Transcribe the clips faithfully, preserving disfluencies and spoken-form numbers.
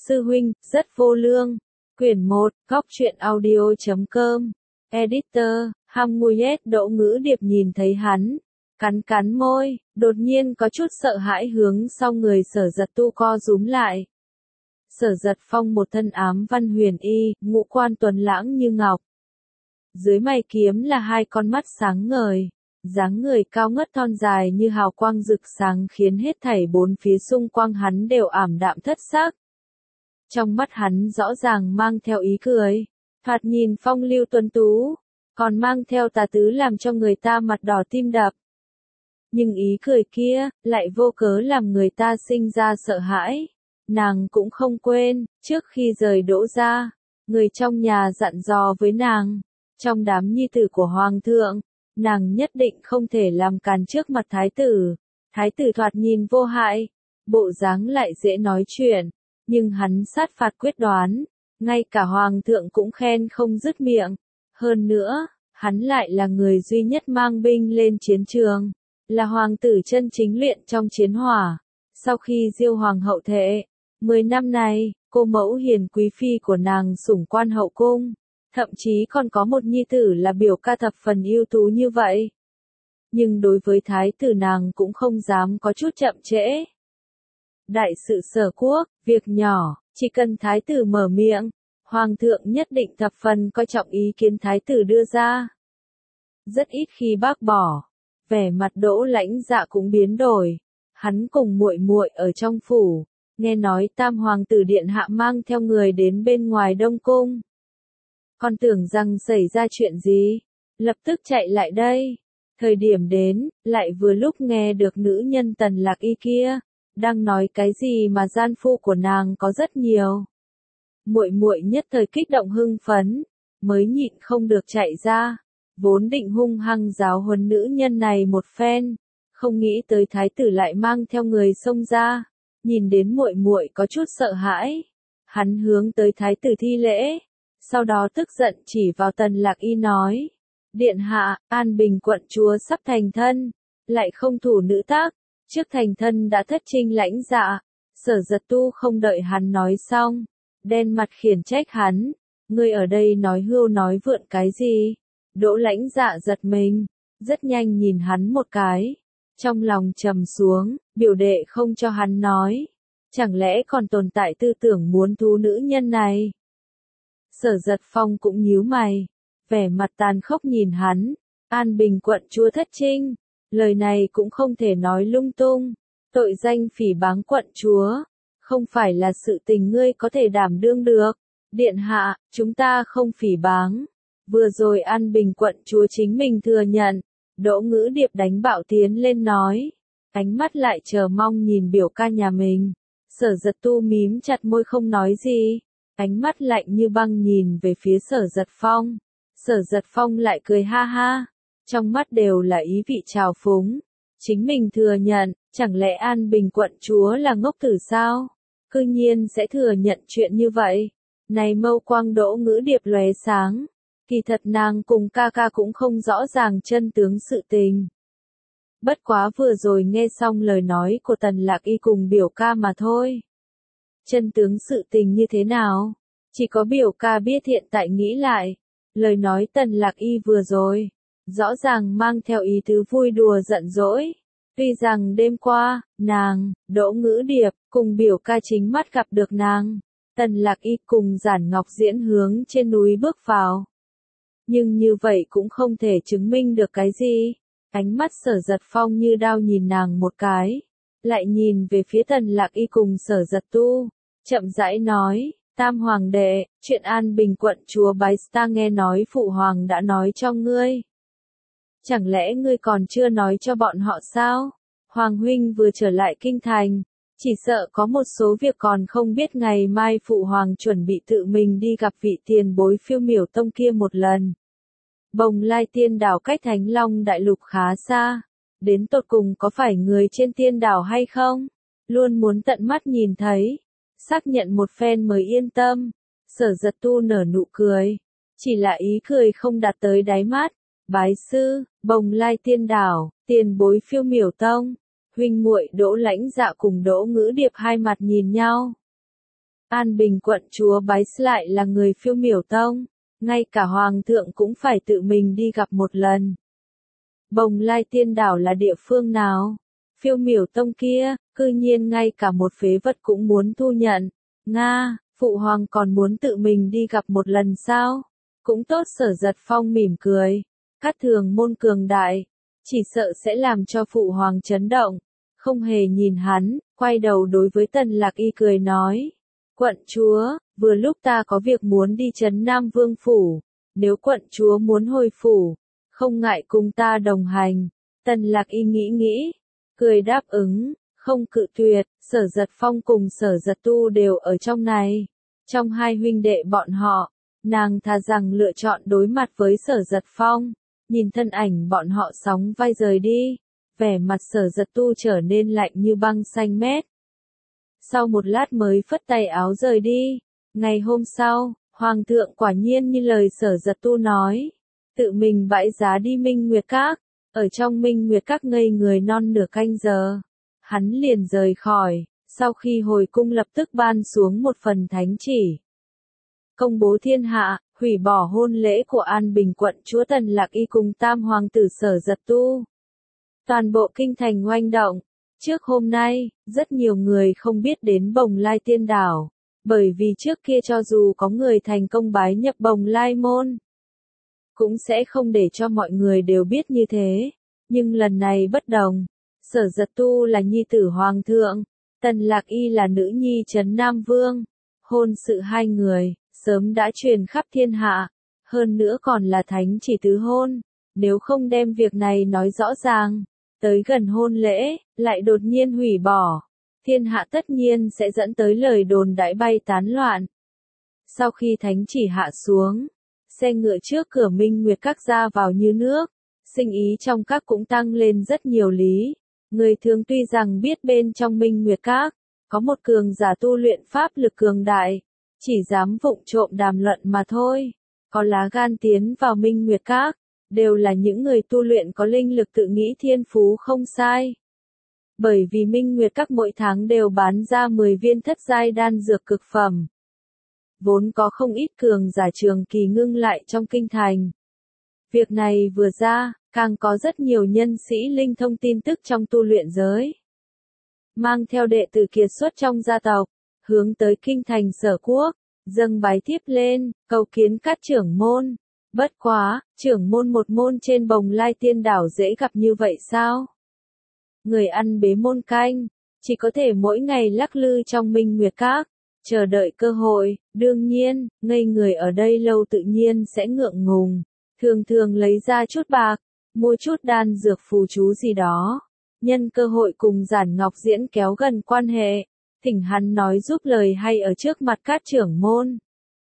sư huynh, rất vô lương. Quyển một, góc truyện audio chấm com. Editor, Hamuyet Đỗ Ngữ Điệp nhìn thấy hắn, cắn cắn môi, đột nhiên có chút sợ hãi hướng sau người Sở Giật Tu co rúm lại. Sở Giật Phong một thân ám văn huyền y, ngũ quan tuấn lãng như ngọc. Dưới mày kiếm là hai con mắt sáng ngời, dáng người cao ngất thon dài như hào quang rực sáng khiến hết thảy bốn phía xung quanh hắn đều ảm đạm thất sắc. Trong mắt hắn rõ ràng mang theo ý cười, thoạt nhìn phong lưu tuấn tú, còn mang theo tà tứ làm cho người ta mặt đỏ tim đập. Nhưng ý cười kia, lại vô cớ làm người ta sinh ra sợ hãi. Nàng cũng không quên, trước khi rời Đỗ gia, người trong nhà dặn dò với nàng, trong đám nhi tử của hoàng thượng, nàng nhất định không thể làm càn trước mặt thái tử. Thái tử thoạt nhìn vô hại, bộ dáng lại dễ nói chuyện, nhưng hắn sát phạt quyết đoán, ngay cả hoàng thượng cũng khen không dứt miệng. Hơn nữa, hắn lại là người duy nhất mang binh lên chiến trường, là hoàng tử chân chính luyện trong chiến hỏa. Sau khi Diêu hoàng hậu thệ, mười năm này, cô mẫu hiền quý phi của nàng sủng quan hậu cung, thậm chí còn có một nhi tử là biểu ca thập phần ưu tú như vậy. Nhưng đối với thái tử nàng cũng không dám có chút chậm trễ. Đại sự Sở quốc, việc nhỏ, chỉ cần thái tử mở miệng, hoàng thượng nhất định thập phần coi trọng ý kiến thái tử đưa ra. Rất ít khi bác bỏ, vẻ mặt Đỗ Lãnh Dạ cũng biến đổi. Hắn cùng muội muội ở trong phủ, nghe nói tam hoàng tử điện hạ mang theo người đến bên ngoài Đông cung. Con tưởng rằng xảy ra chuyện gì, lập tức chạy lại đây. Thời điểm đến, lại vừa lúc nghe được nữ nhân Tần Lạc Y kia đang nói cái gì mà gian phu của nàng có rất nhiều. Muội muội nhất thời kích động hưng phấn, mới nhịn không được chạy ra, vốn định hung hăng giáo huấn nữ nhân này một phen, không nghĩ tới thái tử lại mang theo người xông ra. Nhìn đến muội muội có chút sợ hãi, hắn hướng tới thái tử thi lễ, sau đó tức giận chỉ vào Tần Lạc Y nói: "Điện hạ, An Bình quận chúa sắp thành thân, lại không thủ nữ tác, trước thành thân đã thất trinh Lãnh Dạ." Sở Giật Tu không đợi hắn nói xong, đen mặt khiển trách hắn: "Ngươi ở đây nói hưu nói vượn cái gì?" Đỗ Lãnh Dạ giật mình, rất nhanh nhìn hắn một cái, trong lòng trầm xuống, biểu đệ không cho hắn nói, chẳng lẽ còn tồn tại tư tưởng muốn thú nữ nhân này. Sở Giật Phong cũng nhíu mày, vẻ mặt tàn khốc nhìn hắn: "An Bình quận chúa thất trinh, lời này cũng không thể nói lung tung, tội danh phỉ báng quận chúa, không phải là sự tình ngươi có thể đảm đương được." "Điện hạ, chúng ta không phỉ báng, vừa rồi An Bình quận chúa chính mình thừa nhận." Đỗ Ngữ Điệp đánh bạo tiến lên nói, ánh mắt lại chờ mong nhìn biểu ca nhà mình. Sở Giật Tu mím chặt môi không nói gì, ánh mắt lạnh như băng nhìn về phía Sở Giật Phong. Sở Giật Phong lại cười ha ha, trong mắt đều là ý vị trào phúng. Chính mình thừa nhận, chẳng lẽ An Bình quận chúa là ngốc tử sao? Cư nhiên sẽ thừa nhận chuyện như vậy. Này mâu quang Đỗ Ngữ Điệp lóe sáng. Kỳ thật nàng cùng ca ca cũng không rõ ràng chân tướng sự tình. Bất quá vừa rồi nghe xong lời nói của Tần Lạc Y cùng biểu ca mà thôi. Chân tướng sự tình như thế nào? Chỉ có biểu ca biết. Hiện tại nghĩ lại, lời nói Tần Lạc Y vừa rồi, rõ ràng mang theo ý tứ vui đùa giận dỗi. Tuy rằng đêm qua, nàng, Đỗ Ngữ Điệp, cùng biểu ca chính mắt gặp được nàng, Tần Lạc Y cùng Giản Ngọc Diễn hướng trên núi bước vào. Nhưng như vậy cũng không thể chứng minh được cái gì. Ánh mắt Sở Giật Phong như đao nhìn nàng một cái, lại nhìn về phía Tần Lạc Y cùng Sở Giật Tu, chậm rãi nói: "Tam hoàng đệ, chuyện An Bình quận chúa bái ta nghe nói phụ hoàng đã nói cho ngươi. Chẳng lẽ ngươi còn chưa nói cho bọn họ sao? Hoàng huynh vừa trở lại kinh thành, chỉ sợ có một số việc còn không biết. Ngày mai phụ hoàng chuẩn bị tự mình đi gặp vị tiền bối Phiêu Miểu Tông kia một lần. Bồng Lai Tiên đảo cách Thánh Long Đại Lục khá xa, đến tột cùng có phải người trên tiên đảo hay không? Luôn muốn tận mắt nhìn thấy, xác nhận một phen mới yên tâm." Sở Giật Tu nở nụ cười, chỉ là ý cười không đạt tới đáy mắt. "Bái sư, Bồng Lai Tiên đảo, tiền bối Phiêu Miểu Tông." Huynh muội Đỗ Lãnh Dạ cùng Đỗ Ngữ Điệp hai mặt nhìn nhau. An Bình quận chúa bái lại là người Phiêu Miểu Tông, ngay cả hoàng thượng cũng phải tự mình đi gặp một lần. Bồng Lai Tiên Đảo là địa phương nào? Phiêu Miểu Tông kia, cư nhiên ngay cả một phế vật cũng muốn thu nhận. Nga, phụ hoàng còn muốn tự mình đi gặp một lần sao? Cũng tốt. Sở Giật Phong mỉm cười. Cát Thường môn cường đại, chỉ sợ sẽ làm cho phụ hoàng chấn động. Không hề nhìn hắn, quay đầu đối với Tần Lạc Y cười nói. Quận chúa, vừa lúc ta có việc muốn đi trấn Nam Vương Phủ. Nếu quận chúa muốn hồi phủ, không ngại cùng ta đồng hành. Tần Lạc Y nghĩ nghĩ, cười đáp ứng, không cự tuyệt. Sở Giật Phong cùng Sở Giật Tu đều ở trong này. Trong hai huynh đệ bọn họ, nàng thà rằng lựa chọn đối mặt với Sở Giật Phong. Nhìn thân ảnh bọn họ sóng vai rời đi, vẻ mặt Sở Giật Tu trở nên lạnh như băng xanh mét. Sau một lát mới phất tay áo rời đi. Ngày hôm sau, Hoàng thượng quả nhiên như lời Sở Giật Tu nói, tự mình bãi giá đi Minh Nguyệt Các. Ở trong Minh Nguyệt Các ngây người non nửa canh giờ, hắn liền rời khỏi. Sau khi hồi cung lập tức ban xuống một phần thánh chỉ, công bố thiên hạ, hủy bỏ hôn lễ của An Bình quận chúa Tần Lạc Y cùng tam hoàng tử Sở Giật Tu. Toàn bộ kinh thành oanh động. Trước hôm nay, rất nhiều người không biết đến Bồng Lai Tiên Đảo, bởi vì trước kia cho dù có người thành công bái nhập Bồng Lai môn, cũng sẽ không để cho mọi người đều biết như thế. Nhưng lần này bất đồng, Sở Giật Tu là nhi tử hoàng thượng, Tần Lạc Y là nữ nhi trấn Nam Vương. Hôn sự hai người, sớm đã truyền khắp thiên hạ, hơn nữa còn là thánh chỉ tứ hôn. Nếu không đem việc này nói rõ ràng, tới gần hôn lễ, lại đột nhiên hủy bỏ, thiên hạ tất nhiên sẽ dẫn tới lời đồn đãi bay tán loạn. Sau khi thánh chỉ hạ xuống, xe ngựa trước cửa Minh Nguyệt Các ra vào như nước, sinh ý trong các cũng tăng lên rất nhiều lý. Người thường tuy rằng biết bên trong Minh Nguyệt Các có một cường giả tu luyện pháp lực cường đại, chỉ dám vụng trộm đàm luận mà thôi. Có lá gan tiến vào Minh Nguyệt Các, đều là những người tu luyện có linh lực tự nghĩ thiên phú không sai. Bởi vì Minh Nguyệt Các mỗi tháng đều bán ra mười viên thất giai đan dược cực phẩm. Vốn có không ít cường giả trường kỳ ngưng lại trong kinh thành. Việc này vừa ra, càng có rất nhiều nhân sĩ linh thông tin tức trong tu luyện giới. Mang theo đệ tử kiệt xuất trong gia tộc, hướng tới kinh thành Sở Quốc, dâng bái thiếp lên, cầu kiến các trưởng môn. Bất quá, trưởng môn một môn trên Bồng Lai Tiên Đảo dễ gặp như vậy sao? Người ăn bế môn canh, chỉ có thể mỗi ngày lắc lư trong Minh Nguyệt Các, chờ đợi cơ hội. Đương nhiên, ngây người ở đây lâu tự nhiên sẽ ngượng ngùng, thường thường lấy ra chút bạc, mua chút đan dược phù chú gì đó, nhân cơ hội cùng Giản Ngọc Diễn kéo gần quan hệ, thỉnh hắn nói giúp lời hay ở trước mặt các trưởng môn.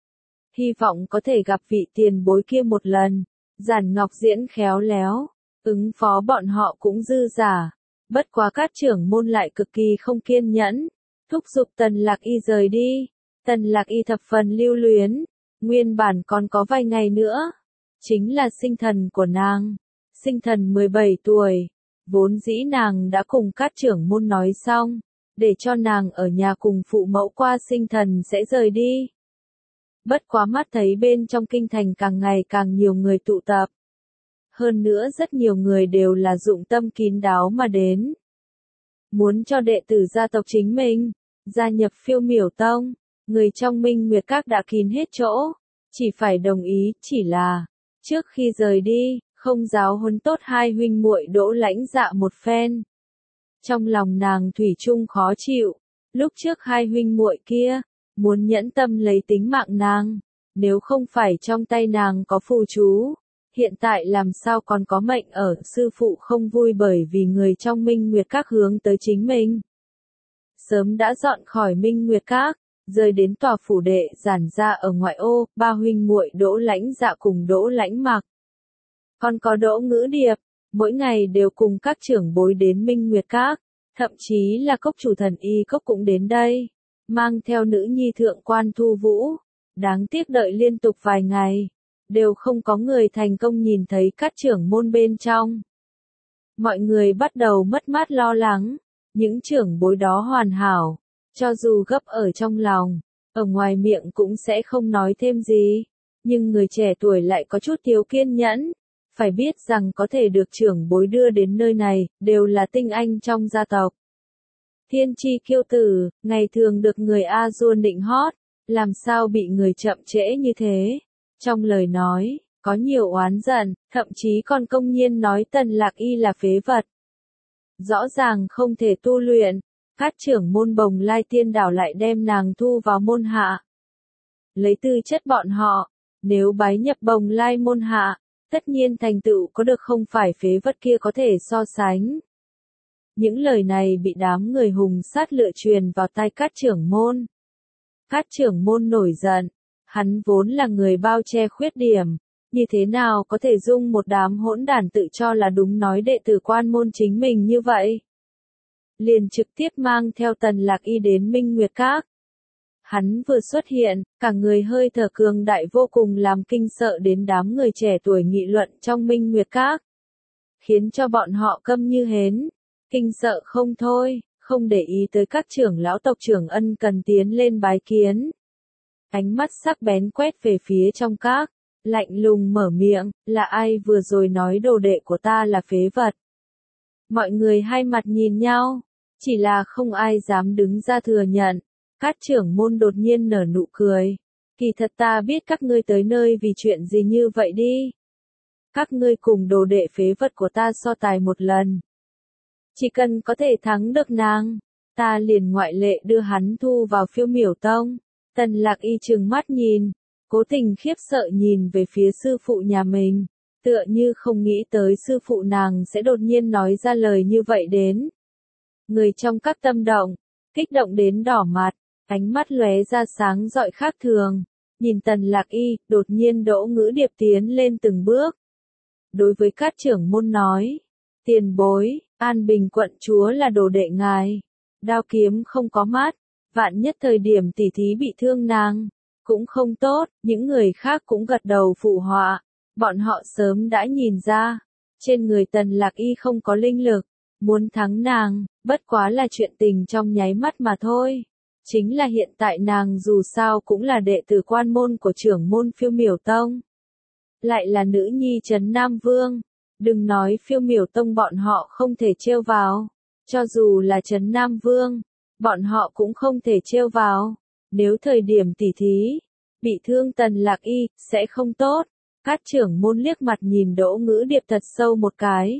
Hy vọng có thể gặp vị tiền bối kia một lần. Giản Ngọc Diễn khéo léo, ứng phó bọn họ cũng dư giả. Bất quá các trưởng môn lại cực kỳ không kiên nhẫn, thúc giục Tần Lạc Y rời đi. Tần Lạc Y thập phần lưu luyến, nguyên bản còn có vài ngày nữa, chính là sinh thần của nàng. Sinh thần mười bảy tuổi, vốn dĩ nàng đã cùng các trưởng môn nói xong, để cho nàng ở nhà cùng phụ mẫu qua sinh thần sẽ rời đi. Bất quá mắt thấy bên trong kinh thành càng ngày càng nhiều người tụ tập. Hơn nữa rất nhiều người đều là dụng tâm kín đáo mà đến. Muốn cho đệ tử gia tộc chính mình, gia nhập Phiêu Miểu Tông, người trong Minh Nguyệt Các đã kín hết chỗ, chỉ phải đồng ý, chỉ là, trước khi rời đi, không giáo huấn tốt hai huynh muội Đỗ Lãnh Dạ một phen. Trong lòng nàng thủy chung khó chịu, lúc trước hai huynh muội kia, muốn nhẫn tâm lấy tính mạng nàng, nếu không phải trong tay nàng có phù chú, hiện tại làm sao còn có mệnh ở. Sư phụ không vui bởi vì người trong Minh Nguyệt Các hướng tới chính mình. Sớm đã dọn khỏi Minh Nguyệt Các, rời đến tòa phủ đệ Giản gia ở ngoại ô. Ba huynh muội Đỗ Lãnh Dạ cùng Đỗ Lãnh Mặc, còn có Đỗ Ngữ Điệp, mỗi ngày đều cùng các trưởng bối đến Minh Nguyệt Các, thậm chí là cốc chủ Thần Y Cốc cũng đến đây, mang theo nữ nhi thượng quan Thu Vũ. Đáng tiếc đợi liên tục vài ngày, đều không có người thành công nhìn thấy các trưởng môn bên trong. Mọi người bắt đầu mất mát lo lắng, những trưởng bối đó hoàn hảo, cho dù gấp ở trong lòng, ở ngoài miệng cũng sẽ không nói thêm gì. Nhưng người trẻ tuổi lại có chút thiếu kiên nhẫn. Phải biết rằng có thể được trưởng bối đưa đến nơi này, đều là tinh anh trong gia tộc. Thiên chi kiêu tử, ngày thường được người A Dua nịnh hót, làm sao bị người chậm trễ như thế. Trong lời nói, có nhiều oán giận, thậm chí còn công nhiên nói Tần Lạc Y là phế vật. Rõ ràng không thể tu luyện, các trưởng môn Bồng Lai Tiên Đảo lại đem nàng thu vào môn hạ. Lấy tư chất bọn họ, nếu bái nhập Bồng Lai môn hạ, tất nhiên thành tựu có được không phải phế vật kia có thể so sánh. Những lời này bị đám người hùng sát lựa truyền vào tai các trưởng môn. Các trưởng môn nổi giận, hắn vốn là người bao che khuyết điểm, như thế nào có thể dung một đám hỗn đản tự cho là đúng nói đệ tử quan môn chính mình như vậy. Liền trực tiếp mang theo Tần Lạc Y đến Minh Nguyệt Các. Hắn vừa xuất hiện, cả người hơi thở cường đại vô cùng làm kinh sợ đến đám người trẻ tuổi nghị luận trong Minh Nguyệt Các. Khiến cho bọn họ câm như hến, kinh sợ không thôi, không để ý tới các trưởng lão tộc trưởng ân cần tiến lên bái kiến. Ánh mắt sắc bén quét về phía trong các, lạnh lùng mở miệng, là ai vừa rồi nói đồ đệ của ta là phế vật. Mọi người hai mặt nhìn nhau, chỉ là không ai dám đứng ra thừa nhận. Các trưởng môn đột nhiên nở nụ cười. Kỳ thật ta biết các ngươi tới nơi vì chuyện gì như vậy đi. Các ngươi cùng đồ đệ phế vật của ta so tài một lần. Chỉ cần có thể thắng được nàng, ta liền ngoại lệ đưa hắn thu vào Phiêu Miểu Tông. Tần Lạc Y trừng mắt nhìn, cố tình khiếp sợ nhìn về phía sư phụ nhà mình, tựa như không nghĩ tới sư phụ nàng sẽ đột nhiên nói ra lời như vậy đến. Người trong các tâm động, kích động đến đỏ mặt, ánh mắt lóe ra sáng rọi khác thường, nhìn Tần Lạc Y, đột nhiên Đỗ Ngữ Điệp tiến lên từng bước. Đối với các trưởng môn nói, tiền bối, An Bình quận chúa là đồ đệ ngài, đao kiếm không có mắt, vạn nhất thời điểm tỷ thí bị thương nàng, cũng không tốt, những người khác cũng gật đầu phụ họa, bọn họ sớm đã nhìn ra, trên người Tần Lạc Y không có linh lực, muốn thắng nàng, bất quá là chuyện tình trong nháy mắt mà thôi. Chính là hiện tại nàng dù sao cũng là đệ tử quan môn của trưởng môn Phiêu Miểu Tông. Lại là nữ nhi Trấn Nam Vương, đừng nói Phiêu Miểu Tông bọn họ không thể trêu vào, cho dù là Trấn Nam Vương, bọn họ cũng không thể trêu vào. Nếu thời điểm tỉ thí, bị thương Tần Lạc Y, sẽ không tốt. Các trưởng môn liếc mặt nhìn Đỗ Ngữ Điệp thật sâu một cái.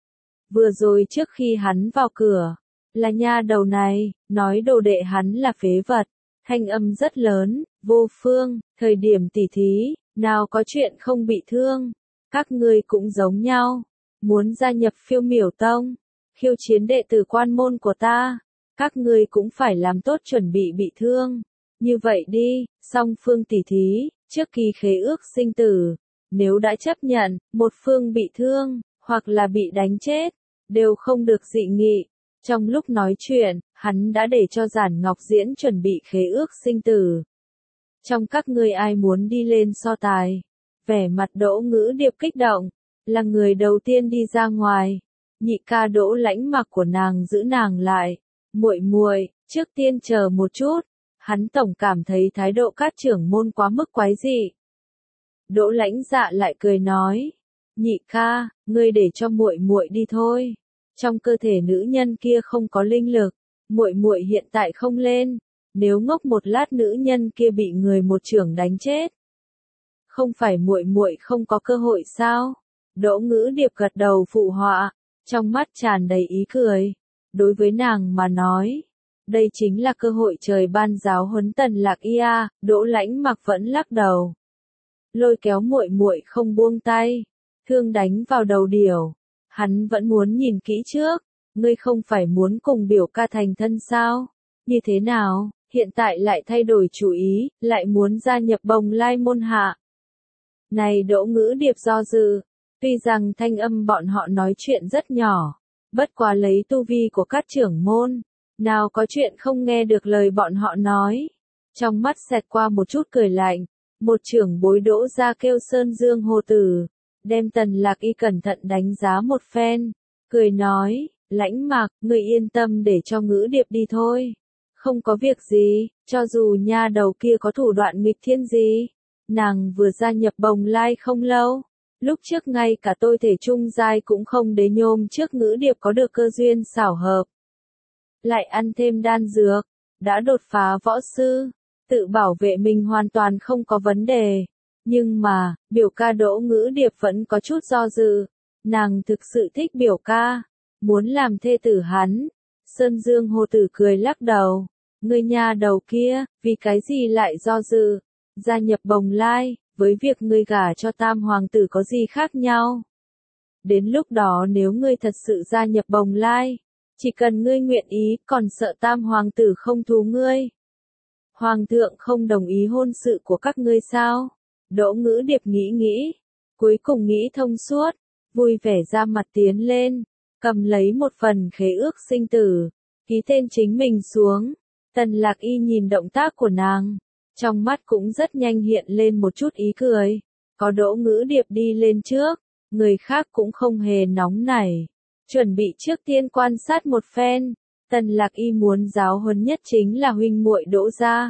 Vừa rồi trước khi hắn vào cửa, là nha đầu này, nói đồ đệ hắn là phế vật, thanh âm rất lớn, vô phương, thời điểm tỉ thí, nào có chuyện không bị thương, các ngươi cũng giống nhau, muốn gia nhập Phiêu Miểu Tông, khiêu chiến đệ tử quan môn của ta, các ngươi cũng phải làm tốt chuẩn bị bị thương, như vậy đi, song phương tỉ thí, trước kỳ khế ước sinh tử, nếu đã chấp nhận, một phương bị thương, hoặc là bị đánh chết, đều không được dị nghị. Trong lúc nói chuyện, hắn đã để cho Giản Ngọc Diễn chuẩn bị khế ước sinh tử. Trong các ngươi ai muốn đi lên so tài? Vẻ mặt Đỗ Ngữ Điệp kích động, là người đầu tiên đi ra ngoài. Nhị ca Đỗ Lãnh Mặc của nàng giữ nàng lại. Muội muội, trước tiên chờ một chút. Hắn tổng cảm thấy thái độ các trưởng môn quá mức quái dị. Đỗ Lãnh Dạ lại cười nói, nhị ca, ngươi để cho muội muội đi thôi. Trong cơ thể nữ nhân kia không có linh lực, muội muội hiện tại không lên, nếu ngốc một lát nữ nhân kia bị người một chưởng đánh chết, không phải muội muội không có cơ hội sao? Đỗ Ngữ Điệp gật đầu phụ họa, trong mắt tràn đầy ý cười. Đối với nàng mà nói, đây chính là cơ hội trời ban giáo huấn Tần Lạc Y. Đỗ Lãnh Mặc vẫn lắc đầu, lôi kéo muội muội không buông tay, thương đánh vào đầu điểu. Hắn vẫn muốn nhìn kỹ trước, ngươi không phải muốn cùng biểu ca thành thân sao? Như thế nào, hiện tại lại thay đổi chủ ý, lại muốn gia nhập Bồng Lai môn hạ. Này Đỗ Ngữ Điệp do dự, tuy rằng thanh âm bọn họ nói chuyện rất nhỏ, bất quá lấy tu vi của các trưởng môn, nào có chuyện không nghe được lời bọn họ nói. Trong mắt xẹt qua một chút cười lạnh, một trưởng bối Đỗ ra kêu Sơn Dương Hồ Tử. Đem Tần Lạc Y cẩn thận đánh giá một phen, cười nói, Lãnh Mặc, ngươi yên tâm để cho Ngữ Điệp đi thôi. Không có việc gì, cho dù nha đầu kia có thủ đoạn nghịch thiên gì. Nàng vừa gia nhập Bồng Lai không lâu. Lúc trước ngay cả tôi thể trung giai cũng không đế nhôm trước ngữ điệp có được cơ duyên xảo hợp. Lại ăn thêm đan dược, đã đột phá võ sư, tự bảo vệ mình hoàn toàn không có vấn đề. Nhưng mà, biểu ca Đỗ Ngữ Điệp vẫn có chút do dự. Nàng thực sự thích biểu ca, muốn làm thê tử hắn. Sơn Dương Hồ Tử cười lắc đầu. Ngươi nha đầu kia, vì cái gì lại do dự? Gia nhập Bồng Lai, với việc ngươi gả cho Tam Hoàng tử có gì khác nhau? Đến lúc đó nếu ngươi thật sự gia nhập Bồng Lai, chỉ cần ngươi nguyện ý, còn sợ Tam Hoàng tử không thú ngươi. Hoàng thượng không đồng ý hôn sự của các ngươi sao? Đỗ Ngữ Điệp nghĩ nghĩ, cuối cùng nghĩ thông suốt, vui vẻ ra mặt tiến lên, cầm lấy một phần khế ước sinh tử, ký tên chính mình xuống. Tần Lạc Y nhìn động tác của nàng, trong mắt cũng rất nhanh hiện lên một chút ý cười. Có Đỗ Ngữ Điệp đi lên trước, người khác cũng không hề nóng nảy, chuẩn bị trước tiên quan sát một phen. Tần Lạc Y muốn giáo huấn nhất chính là huynh muội Đỗ gia.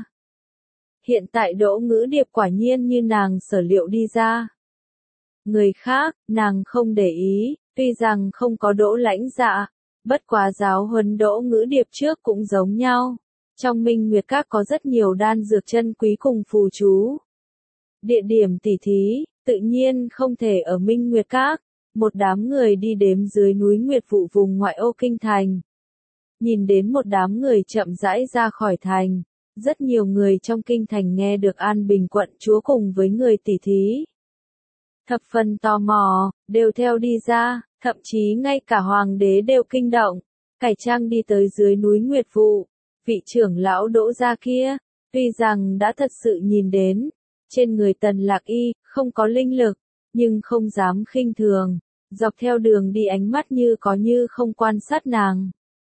Hiện tại Đỗ Ngữ Điệp quả nhiên như nàng sở liệu đi ra. Người khác, nàng không để ý, tuy rằng không có Đỗ Lãnh Dạ, bất quá giáo huấn Đỗ Ngữ Điệp trước cũng giống nhau. Trong Minh Nguyệt Các có rất nhiều đan dược chân quý cùng phù chú. Địa điểm tỉ thí, tự nhiên không thể ở Minh Nguyệt Các. Một đám người đi đếm dưới núi Nguyệt Vụ vùng ngoại ô kinh thành. Nhìn đến một đám người chậm rãi ra khỏi thành. Rất nhiều người trong kinh thành nghe được An Bình quận chúa cùng với người tỉ thí. Thập phần tò mò, đều theo đi ra, thậm chí ngay cả hoàng đế đều kinh động. Cải trang đi tới dưới núi Nguyệt Vụ. Vị trưởng lão Đỗ gia kia, tuy rằng đã thật sự nhìn đến, trên người Tần Lạc Y, không có linh lực, nhưng không dám khinh thường, dọc theo đường đi ánh mắt như có như không quan sát nàng.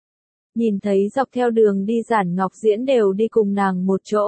Nhìn thấy dọc theo đường đi Giản Ngọc Diễn đều đi cùng nàng một chỗ.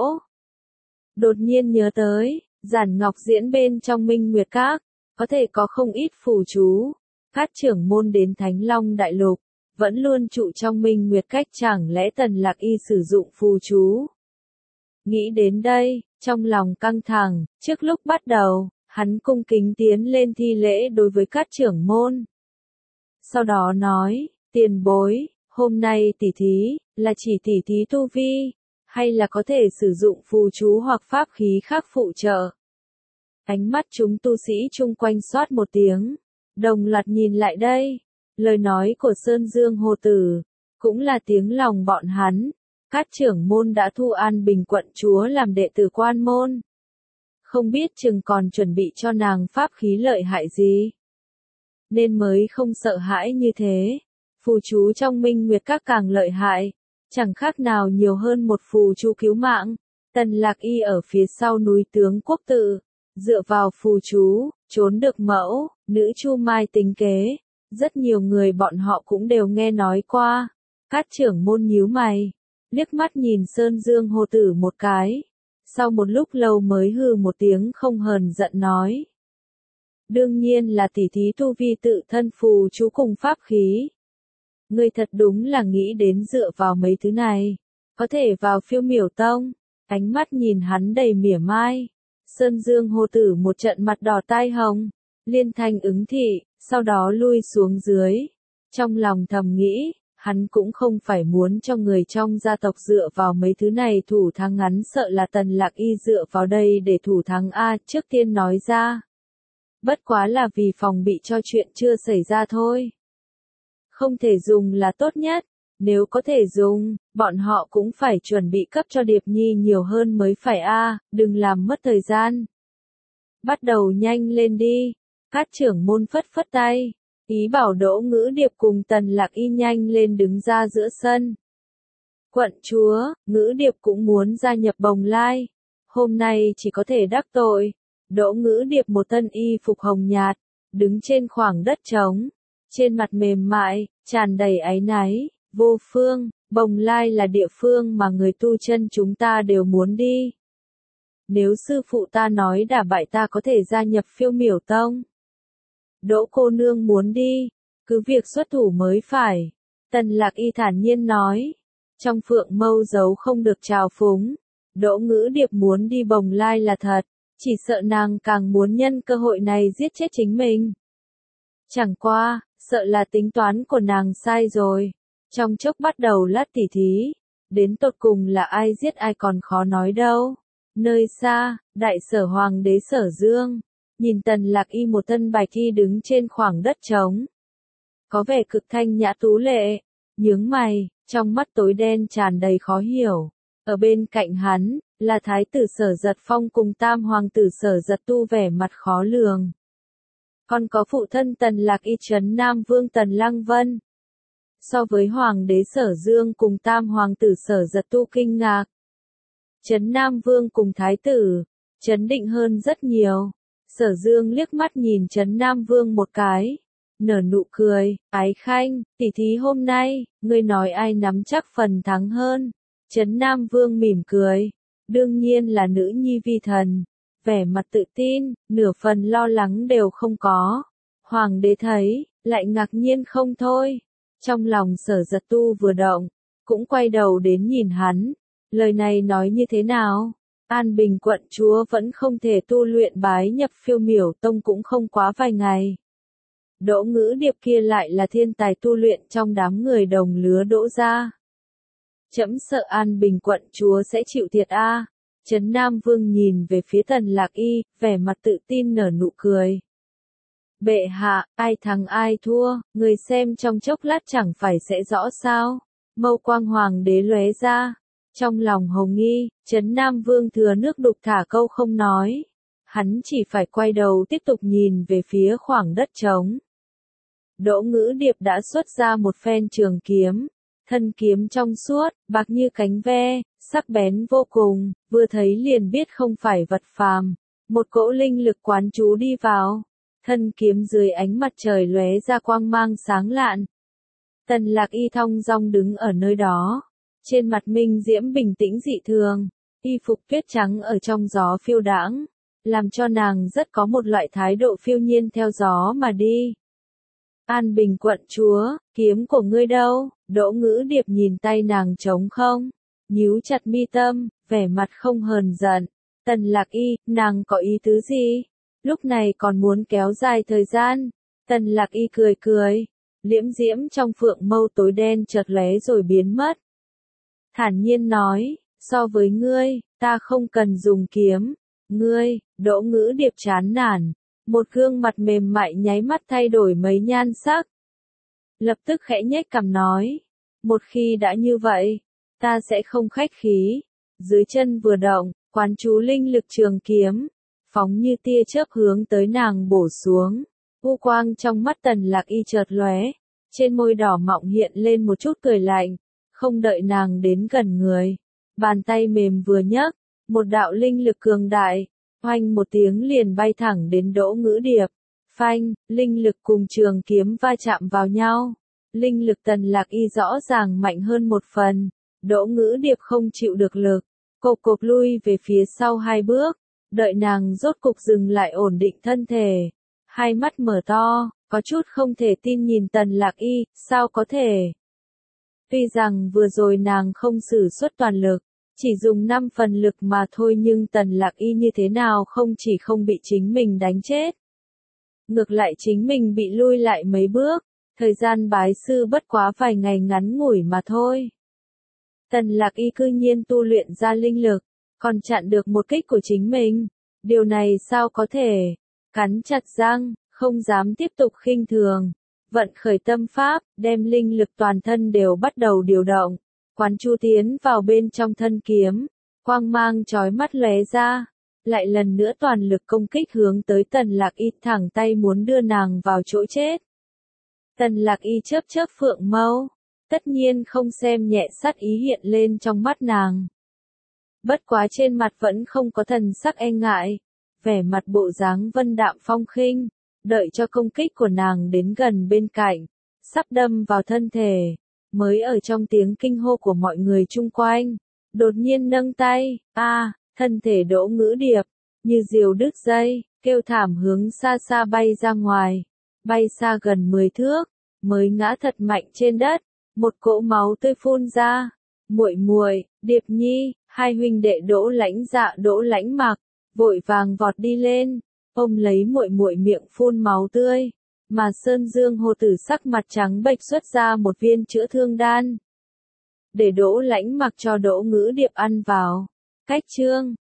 Đột nhiên nhớ tới, Giản Ngọc Diễn bên trong Minh Nguyệt Các, có thể có không ít phù chú, các trưởng môn đến Thánh Long Đại Lục. Vẫn luôn trụ trong Minh Nguyệt Cách, chẳng lẽ Tần Lạc Y sử dụng phù chú? Nghĩ đến đây, trong lòng căng thẳng, trước lúc bắt đầu, hắn cung kính tiến lên thi lễ đối với các trưởng môn. Sau đó nói, tiền bối, hôm nay tỉ thí, là chỉ tỉ thí tu vi, hay là có thể sử dụng phù chú hoặc pháp khí khác phụ trợ? Ánh mắt chúng tu sĩ chung quanh xoát một tiếng, đồng loạt nhìn lại đây. Lời nói của Sơn Dương Hồ Tử, cũng là tiếng lòng bọn hắn. Các trưởng môn đã thu An Bình quận chúa làm đệ tử quan môn. Không biết chừng còn chuẩn bị cho nàng pháp khí lợi hại gì. Nên mới không sợ hãi như thế. Phù chú trong Minh Nguyệt Các càng lợi hại. Chẳng khác nào nhiều hơn một phù chú cứu mạng. Tần Lạc Y ở phía sau núi tướng quốc tự. Dựa vào phù chú, trốn được mẫu, nữ Chu Mai tính kế. Rất nhiều người bọn họ cũng đều nghe nói qua. Các trưởng môn nhíu mày, liếc mắt nhìn Sơn Dương Hồ Tử một cái. Sau một lúc lâu mới hừ một tiếng không hờn giận nói. Đương nhiên là tỉ thí tu vi tự thân phù chú cùng pháp khí. Ngươi thật đúng là nghĩ đến dựa vào mấy thứ này. Có thể vào Phiêu Miểu Tông. Ánh mắt nhìn hắn đầy mỉa mai. Sơn Dương Hồ Tử một trận mặt đỏ tai hồng. Liên thanh ứng thị, sau đó lui xuống dưới. Trong lòng thầm nghĩ, hắn cũng không phải muốn cho người trong gia tộc dựa vào mấy thứ này thủ thắng, ngắn sợ là Tần Lạc Y dựa vào đây để thủ thắng a, trước tiên nói ra. Bất quá là vì phòng bị cho chuyện chưa xảy ra thôi. Không thể dùng là tốt nhất, nếu có thể dùng, bọn họ cũng phải chuẩn bị cấp cho Điệp Nhi nhiều hơn mới phải a, đừng làm mất thời gian. Bắt đầu nhanh lên đi. Các trưởng môn phất phất tay, ý bảo Đỗ Ngữ Điệp cùng Tần Lạc Y nhanh lên đứng ra giữa sân. Quận chúa, Ngữ Điệp cũng muốn gia nhập Bồng Lai. Hôm nay chỉ có thể đắc tội. Đỗ Ngữ Điệp một thân y phục hồng nhạt, đứng trên khoảng đất trống. Trên mặt mềm mại, tràn đầy áy náy, vô phương, Bồng Lai là địa phương mà người tu chân chúng ta đều muốn đi. Nếu sư phụ ta nói đả bại ta có thể gia nhập Phiêu Miểu Tông. Đỗ cô nương muốn đi, cứ việc xuất thủ mới phải. Tần Lạc Y thản nhiên nói. Trong phượng mâu giấu không được trào phúng. Đỗ Ngữ Điệp muốn đi Bồng Lai là thật, chỉ sợ nàng càng muốn nhân cơ hội này giết chết chính mình. Chẳng qua, sợ là tính toán của nàng sai rồi. Trong chốc bắt đầu lát tỉ thí, đến tột cùng là ai giết ai còn khó nói đâu. Nơi xa, đại sở hoàng đế Sở Dương, nhìn Tần Lạc Y một thân bạch y đứng trên khoảng đất trống. Có vẻ cực thanh nhã tú lệ, nhướng mày, trong mắt tối đen tràn đầy khó hiểu. Ở bên cạnh hắn, là thái tử Sở Giật Phong cùng tam hoàng tử Sở Giật Tu vẻ mặt khó lường. Còn có phụ thân Tần Lạc Y trấn Nam Vương Tần Lăng Vân. So với hoàng đế Sở Dương cùng tam hoàng tử Sở Giật Tu kinh ngạc, Trấn Nam Vương cùng thái tử, trấn định hơn rất nhiều. Sở Dương liếc mắt nhìn Trấn Nam Vương một cái, nở nụ cười, ái khanh, tỷ thí hôm nay, ngươi nói ai nắm chắc phần thắng hơn. Trấn Nam Vương mỉm cười, đương nhiên là nữ nhi vi thần, vẻ mặt tự tin, nửa phần lo lắng đều không có. Hoàng đế thấy, lại ngạc nhiên không thôi. Trong lòng Sở Giật Tu vừa động, cũng quay đầu đến nhìn hắn. Lời này nói như thế nào? An Bình quận chúa vẫn không thể tu luyện bái nhập Phiêu Miểu Tông cũng không quá vài ngày. Đỗ Ngữ Điệp kia lại là thiên tài tu luyện trong đám người đồng lứa Đỗ gia. Trẫm sợ An Bình quận chúa sẽ chịu thiệt a. À. Trấn Nam Vương nhìn về phía Tần Lạc Y, vẻ mặt tự tin nở nụ cười. Bệ hạ, ai thắng ai thua, người xem trong chốc lát chẳng phải sẽ rõ sao? Mâu quang hoàng đế lóe ra. Trong lòng hồng nghi, Trấn Nam Vương thừa nước đục thả câu không nói. Hắn chỉ phải quay đầu tiếp tục nhìn về phía khoảng đất trống. Đỗ Ngữ Điệp đã xuất ra một phen trường kiếm. Thân kiếm trong suốt, bạc như cánh ve, sắc bén vô cùng, vừa thấy liền biết không phải vật phàm. Một cỗ linh lực quán trú đi vào. Thân kiếm dưới ánh mặt trời lóe ra quang mang sáng lạn. Tần Lạc Y thong dong đứng ở nơi đó. Trên mặt minh diễm bình tĩnh dị thường, y phục tuyết trắng ở trong gió phiêu đãng, làm cho nàng rất có một loại thái độ phiêu nhiên theo gió mà đi. An Bình quận chúa, kiếm của ngươi đâu? Đỗ Ngữ Điệp nhìn tay nàng trống không, nhíu chặt mi tâm, vẻ mặt không hờn giận. Tần Lạc Y, nàng có ý tứ gì? Lúc này còn muốn kéo dài thời gian. Tần Lạc Y cười cười, liễm diễm trong phượng mâu tối đen chợt lóe rồi biến mất. Thản nhiên nói, so với ngươi, ta không cần dùng kiếm. Ngươi, Đỗ Ngữ Điệp chán nản, một gương mặt mềm mại nháy mắt thay đổi mấy nhan sắc. Lập tức khẽ nhếch cằm nói, một khi đã như vậy, ta sẽ không khách khí. Dưới chân vừa động, quán chú linh lực trường kiếm, phóng như tia chớp hướng tới nàng bổ xuống. U quang trong mắt Tần Lạc Y chợt lóe, trên môi đỏ mọng hiện lên một chút cười lạnh. Không đợi nàng đến gần người, bàn tay mềm vừa nhấc, một đạo linh lực cường đại, oanh một tiếng liền bay thẳng đến Đỗ Ngữ Điệp. Phanh, linh lực cùng trường kiếm va chạm vào nhau. Linh lực Tần Lạc Y rõ ràng mạnh hơn một phần. Đỗ Ngữ Điệp không chịu được lực, cộp cộp lui về phía sau hai bước. Đợi nàng rốt cục dừng lại ổn định thân thể. Hai mắt mở to, có chút không thể tin nhìn Tần Lạc Y, sao có thể? Tuy rằng vừa rồi nàng không sử xuất toàn lực, chỉ dùng năm phần lực mà thôi nhưng Tần Lạc Y như thế nào không chỉ không bị chính mình đánh chết. Ngược lại chính mình bị lui lại mấy bước, thời gian bái sư bất quá vài ngày ngắn ngủi mà thôi. Tần Lạc Y cư nhiên tu luyện ra linh lực, còn chặn được một kích của chính mình. Điều này sao có thể? Cắn chặt răng, không dám tiếp tục khinh thường. Vận khởi tâm pháp, đem linh lực toàn thân đều bắt đầu điều động. Quán chú tiến vào bên trong thân kiếm. Quang mang chói mắt lóe ra. Lại lần nữa toàn lực công kích hướng tới Tần Lạc Y thẳng tay muốn đưa nàng vào chỗ chết. Tần Lạc Y chớp chớp phượng mâu. Tất nhiên không xem nhẹ sát ý hiện lên trong mắt nàng. Bất quá trên mặt vẫn không có thần sắc e ngại. Vẻ mặt bộ dáng vân đạm phong khinh. Đợi cho công kích của nàng đến gần bên cạnh, sắp đâm vào thân thể, mới ở trong tiếng kinh hô của mọi người chung quanh, đột nhiên nâng tay, a, à, thân thể Đỗ Ngữ Điệp, như diều đứt dây, kêu thảm hướng xa xa bay ra ngoài, bay xa gần mười thước, mới ngã thật mạnh trên đất, một cỗ máu tươi phun ra, Muội muội, Điệp Nhi, hai huynh đệ Đỗ Lãnh Dạ Đỗ Lãnh Mạc, vội vàng vọt đi lên, ôm lấy muội muội miệng phun máu tươi, mà Sơn Dương Hồ Tử sắc mặt trắng bệch xuất ra một viên chữa thương đan. Để Đỗ Lãnh Mạc cho Đỗ Ngữ Điệp ăn vào. Cách chương